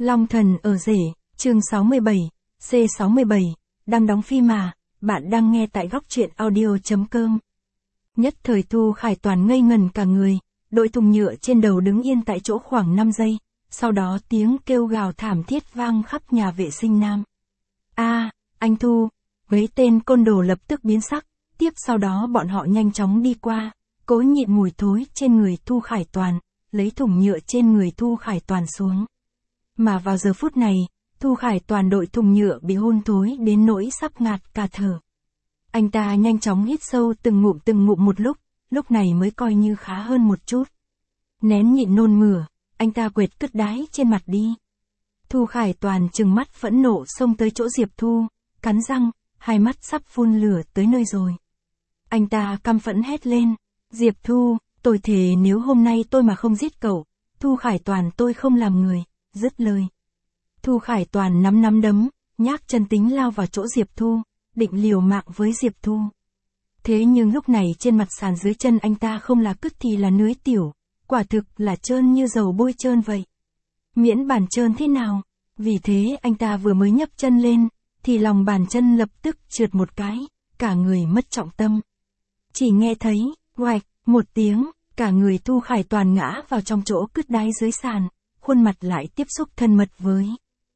Long thần ở rể, chương 67, C67, đang đóng phim mà, bạn đang nghe tại góc truyện audio.com. Nhất thời Thu Khải Toàn ngây ngần cả người, đội thùng nhựa trên đầu đứng yên tại chỗ khoảng 5 giây, sau đó tiếng kêu gào thảm thiết vang khắp nhà vệ sinh nam. Anh Thu, mấy tên côn đồ lập tức biến sắc, tiếp sau đó bọn họ nhanh chóng đi qua, cố nhịn mùi thối trên người Thu Khải Toàn, lấy thùng nhựa trên người Thu Khải Toàn xuống. Mà vào giờ phút này, Thu Khải Toàn đội thùng nhựa bị hôn thối đến nỗi sắp ngạt cả thở. Anh ta nhanh chóng hít sâu từng ngụm một lúc này mới coi như khá hơn một chút. Nén nhịn nôn mửa, anh ta quệt cứt đái trên mặt đi. Thu Khải Toàn trừng mắt phẫn nộ xông tới chỗ Diệp Thu, cắn răng, hai mắt sắp phun lửa tới nơi rồi. Anh ta căm phẫn hét lên, Diệp Thu, tôi thề nếu hôm nay tôi mà không giết cậu, Thu Khải Toàn tôi không làm người, dứt lời. Thu Khải Toàn nắm đấm, nhác chân tính lao vào chỗ Diệp Thu, định liều mạng với Diệp Thu. Thế nhưng lúc này trên mặt sàn dưới chân anh ta không là cứt thì là nưới tiểu, quả thực là trơn như dầu bôi trơn vậy. Miễn bàn trơn thế nào, vì thế anh ta vừa mới nhấc chân lên, thì lòng bàn chân lập tức trượt một cái, cả người mất trọng tâm. Chỉ nghe thấy, oạch, một tiếng, cả người Thu Khải Toàn ngã vào trong chỗ cứt đáy dưới sàn, khuôn mặt lại tiếp xúc thân mật với.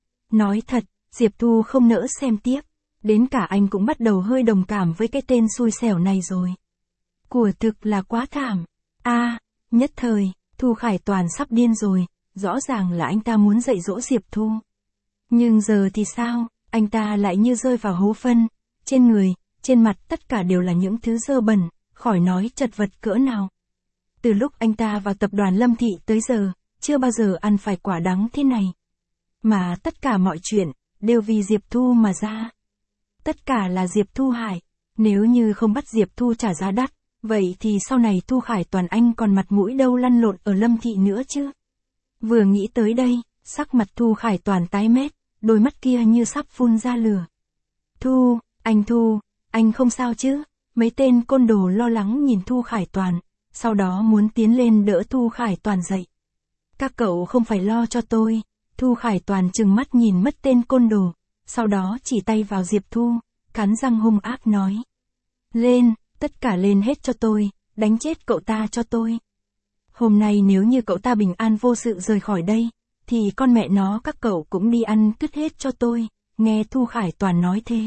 Nói thật, Diệp Thu không nỡ xem tiếp, đến cả anh cũng bắt đầu hơi đồng cảm với cái tên xui xẻo này rồi. Của thực là quá thảm. Nhất thời, Thu Khải Toàn sắp điên rồi, rõ ràng là anh ta muốn dạy dỗ Diệp Thu. Nhưng giờ thì sao, anh ta lại như rơi vào hố phân, trên người, trên mặt tất cả đều là những thứ dơ bẩn, khỏi nói chật vật cỡ nào. Từ lúc anh ta vào tập đoàn Lâm Thị tới giờ, chưa bao giờ ăn phải quả đắng thế này. Mà tất cả mọi chuyện, đều vì Diệp Thu mà ra. Tất cả là Diệp Thu hại, nếu như không bắt Diệp Thu trả giá đắt, vậy thì sau này Thu Khải Toàn anh còn mặt mũi đâu lăn lộn ở Lâm Thị nữa chứ. Vừa nghĩ tới đây, sắc mặt Thu Khải Toàn tái mét, đôi mắt kia như sắp phun ra lửa. Thu, anh không sao chứ? Mấy tên côn đồ lo lắng nhìn Thu Khải Toàn, sau đó muốn tiến lên đỡ Thu Khải Toàn dậy. Các cậu không phải lo cho tôi. Thu Khải Toàn trừng mắt nhìn mất tên côn đồ, sau đó chỉ tay vào Diệp Thu, cắn răng hung ác nói. Lên, tất cả lên hết cho tôi, đánh chết cậu ta cho tôi. Hôm nay nếu như cậu ta bình an vô sự rời khỏi đây, thì con mẹ nó các cậu cũng đi ăn cứt hết cho tôi, nghe Thu Khải Toàn nói thế.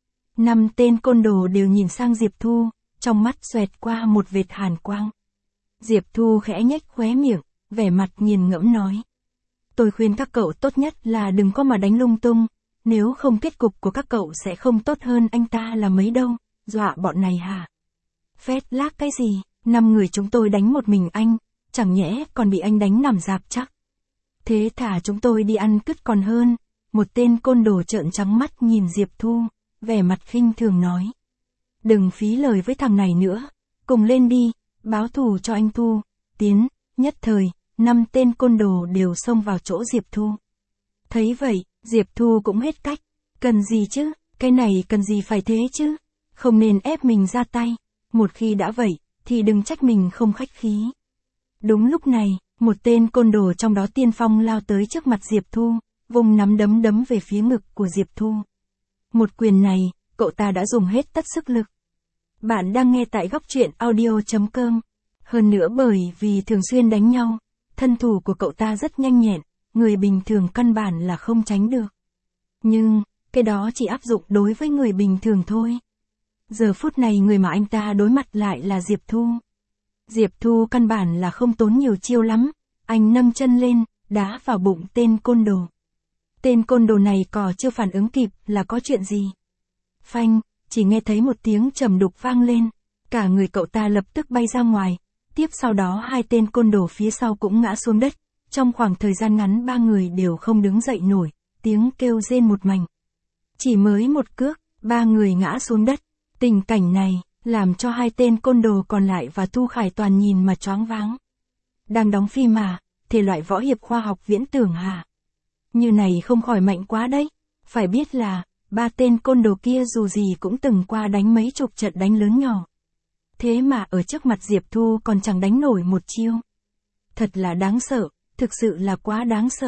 5 tên côn đồ đều nhìn sang Diệp Thu, trong mắt xoẹt qua một vệt hàn quang. Diệp Thu khẽ nhếch khóe miệng, vẻ mặt nghiền ngẫm nói. Tôi khuyên các cậu tốt nhất là đừng có mà đánh lung tung, nếu không kết cục của các cậu sẽ không tốt hơn anh ta là mấy đâu, dọa bọn này hả? Phét lác cái gì, 5 người chúng tôi đánh một mình anh, chẳng nhẽ còn bị anh đánh nằm rạp chắc. Thế thả chúng tôi đi ăn cứt còn hơn, một tên côn đồ trợn trắng mắt nhìn Diệp Thu, vẻ mặt khinh thường nói. Đừng phí lời với thằng này nữa, cùng lên đi, báo thù cho anh Thu, tiến, nhất thời. 5 tên côn đồ đều xông vào chỗ Diệp Thu. Thấy vậy, Diệp Thu cũng hết cách. Cần gì chứ, cái này cần gì phải thế chứ, không nên ép mình ra tay. Một khi đã vậy, thì đừng trách mình không khách khí. Đúng lúc này, một tên côn đồ trong đó tiên phong lao tới trước mặt Diệp Thu, vùng nắm đấm về phía ngực của Diệp Thu. Một quyền này, cậu ta đã dùng hết tất sức lực. Bạn đang nghe tại góc truyện audio.com. Hơn nữa bởi vì thường xuyên đánh nhau, thân thủ của cậu ta rất nhanh nhẹn, người bình thường căn bản là không tránh được. Nhưng, cái đó chỉ áp dụng đối với người bình thường thôi. Giờ phút này người mà anh ta đối mặt lại là Diệp Thu. Diệp Thu căn bản là không tốn nhiều chiêu lắm, anh nâng chân lên, đá vào bụng tên côn đồ. Tên côn đồ này còn chưa phản ứng kịp là có chuyện gì. Phanh, chỉ nghe thấy một tiếng trầm đục vang lên, cả người cậu ta lập tức bay ra ngoài. Tiếp sau đó 2 tên côn đồ phía sau cũng ngã xuống đất, trong khoảng thời gian ngắn 3 người đều không đứng dậy nổi, tiếng kêu rên một mảnh. Chỉ mới một cước, 3 người ngã xuống đất, tình cảnh này, làm cho 2 tên côn đồ còn lại và Thu Khải Toàn nhìn mà choáng váng. Đang đóng phim mà, thể loại võ hiệp khoa học viễn tưởng hả? Như này không khỏi mạnh quá đấy, phải biết là, 3 tên côn đồ kia dù gì cũng từng qua đánh mấy chục trận đánh lớn nhỏ. Thế mà ở trước mặt Diệp Thu còn chẳng đánh nổi một chiêu. Thật là đáng sợ, thực sự là quá đáng sợ.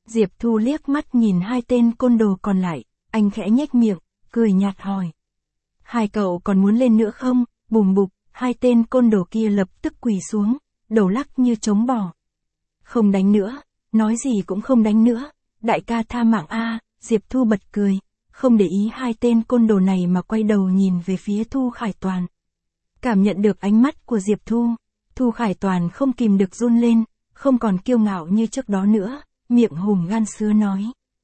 Diệp Thu liếc mắt nhìn hai tên côn đồ còn lại, anh khẽ nhếch miệng, cười nhạt hỏi. Hai cậu còn muốn lên nữa không? Bùm bụp, hai tên côn đồ kia lập tức quỳ xuống, đầu lắc như trống bò. Không đánh nữa, nói gì cũng không đánh nữa, đại ca tha mạng a. Diệp Thu bật cười, không để ý hai tên côn đồ này mà quay đầu nhìn về phía Thu Khải Toàn. Cảm nhận được ánh mắt của Diệp Thu, Thu Khải Toàn không kìm được run lên, không còn kiêu ngạo như trước đó nữa, miệng hùm gan sứa nói.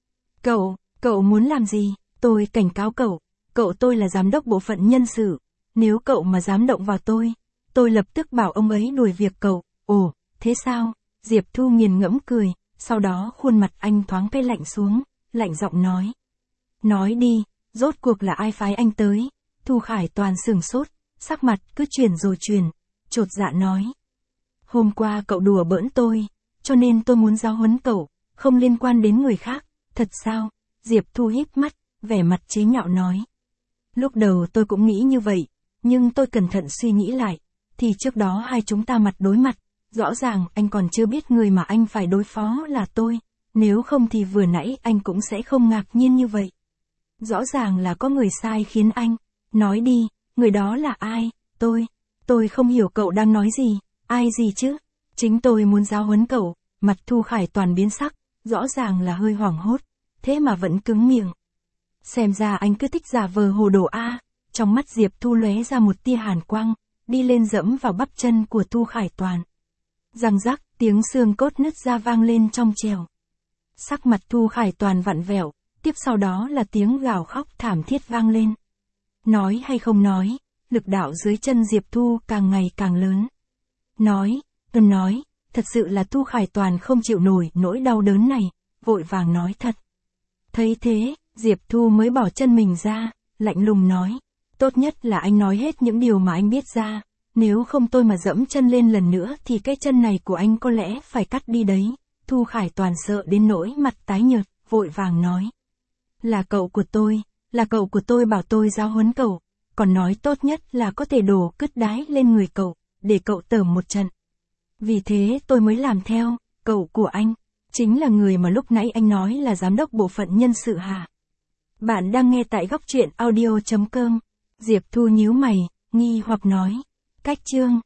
Cậu muốn làm gì? Tôi cảnh cáo cậu tôi là giám đốc bộ phận nhân sự, nếu cậu mà dám động vào tôi lập tức bảo ông ấy đuổi việc cậu. Ồ, thế sao? Diệp Thu nghiền ngẫm cười, sau đó khuôn mặt anh thoáng cái lạnh xuống, lạnh giọng nói. Nói đi, rốt cuộc là ai phái anh tới? Thu Khải Toàn sửng sốt, sắc mặt cứ chuyển rồi chuyển, chột dạ nói. Hôm qua cậu đùa bỡn tôi, cho nên tôi muốn giáo huấn cậu, không liên quan đến người khác, thật sao? Diệp Thu híp mắt, vẻ mặt chế nhạo nói. Lúc đầu tôi cũng nghĩ như vậy, nhưng tôi cẩn thận suy nghĩ lại, thì trước đó hai chúng ta mặt đối mặt, rõ ràng anh còn chưa biết người mà anh phải đối phó là tôi, nếu không thì vừa nãy anh cũng sẽ không ngạc nhiên như vậy. Rõ ràng là có người sai khiến anh, nói đi, người đó là ai? Tôi không hiểu cậu đang nói gì, ai gì chứ? Chính tôi muốn giáo huấn cậu. Mặt Thu Khải Toàn biến sắc, rõ ràng là hơi hoảng hốt, thế mà vẫn cứng miệng. Xem ra anh cứ thích giả vờ hồ đồ a. Trong mắt Diệp Thu lóe ra một tia hàn quang, đi lên dẫm vào bắp chân của Thu Khải Toàn. Răng rắc, tiếng xương cốt nứt ra vang lên trong trẻo. Sắc mặt Thu Khải Toàn vặn vẹo, tiếp sau đó là tiếng gào khóc thảm thiết vang lên. Nói hay không nói, lực đạo dưới chân Diệp Thu càng ngày càng lớn. Nói, thật sự là Thu Khải Toàn không chịu nổi nỗi đau đớn này, vội vàng nói thật. Thấy thế, Diệp Thu mới bỏ chân mình ra, lạnh lùng nói. Tốt nhất là anh nói hết những điều mà anh biết ra, nếu không tôi mà dẫm chân lên lần nữa thì cái chân này của anh có lẽ phải cắt đi đấy. Thu Khải Toàn sợ đến nỗi mặt tái nhợt, vội vàng nói. Là cậu của tôi bảo tôi giáo huấn cậu, còn nói tốt nhất là có thể đổ cứt đái lên người cậu, để cậu tởm một trận. Vì thế tôi mới làm theo, cậu của anh, chính là người mà lúc nãy anh nói là giám đốc bộ phận nhân sự hả? Bạn đang nghe tại góc truyện audio.com. Diệp Thu nhíu mày, nghi hoặc nói. Cách chương